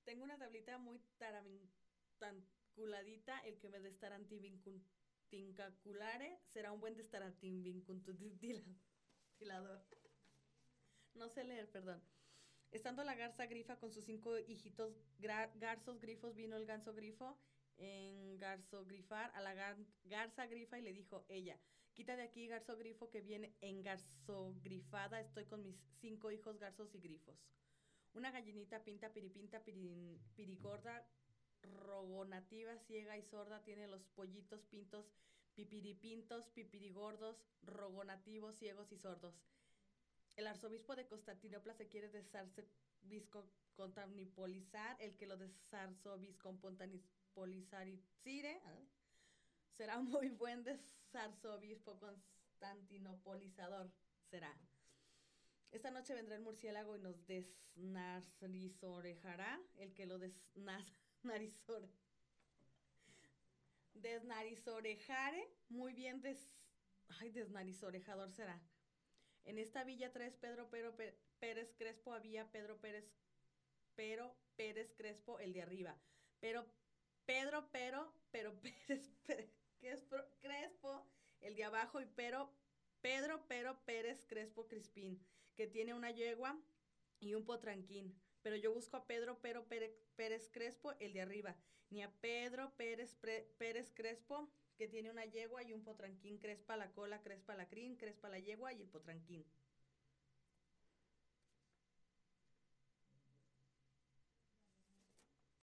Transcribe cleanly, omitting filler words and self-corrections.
Tengo una tablita muy taranculadita, el que me destarantivinculare será un buen destarantivinculador. No sé leer, perdón. Estando la garza grifa con sus 5 hijitos garzos grifos, vino el ganso grifo en garzo grifar a la garza grifa y le dijo ella, quita de aquí garzo grifo que viene en garzo grifada, estoy con mis 5 hijos garzos y grifos. Una gallinita pinta piripinta pirigorda, rogonativa, ciega y sorda, tiene los pollitos pintos, pipiripintos, pipirigordos, rogonativos, ciegos y sordos. El arzobispo de Constantinopla se quiere desarzocontamnipolizar, el que lo desarzoviscompontanipolizar y Cire será muy buen desarzobispo constantinopolizador, será. Esta noche vendrá el murciélago y nos desnarizorejará, el que lo desnarizorejare, muy bien ay, desnarizorejador será. En esta villa 3 Pérez Crespo había Pérez Crespo el de arriba. Pero pero Crespo el de abajo y pero Pérez Crespo Crispín, que tiene una yegua y un potranquín. Pero yo busco a Pérez Crespo el de arriba, ni a Pérez Crespo que tiene una yegua y un potranquín, crespa la cola, crespa la crin, crespa la yegua y el potranquín.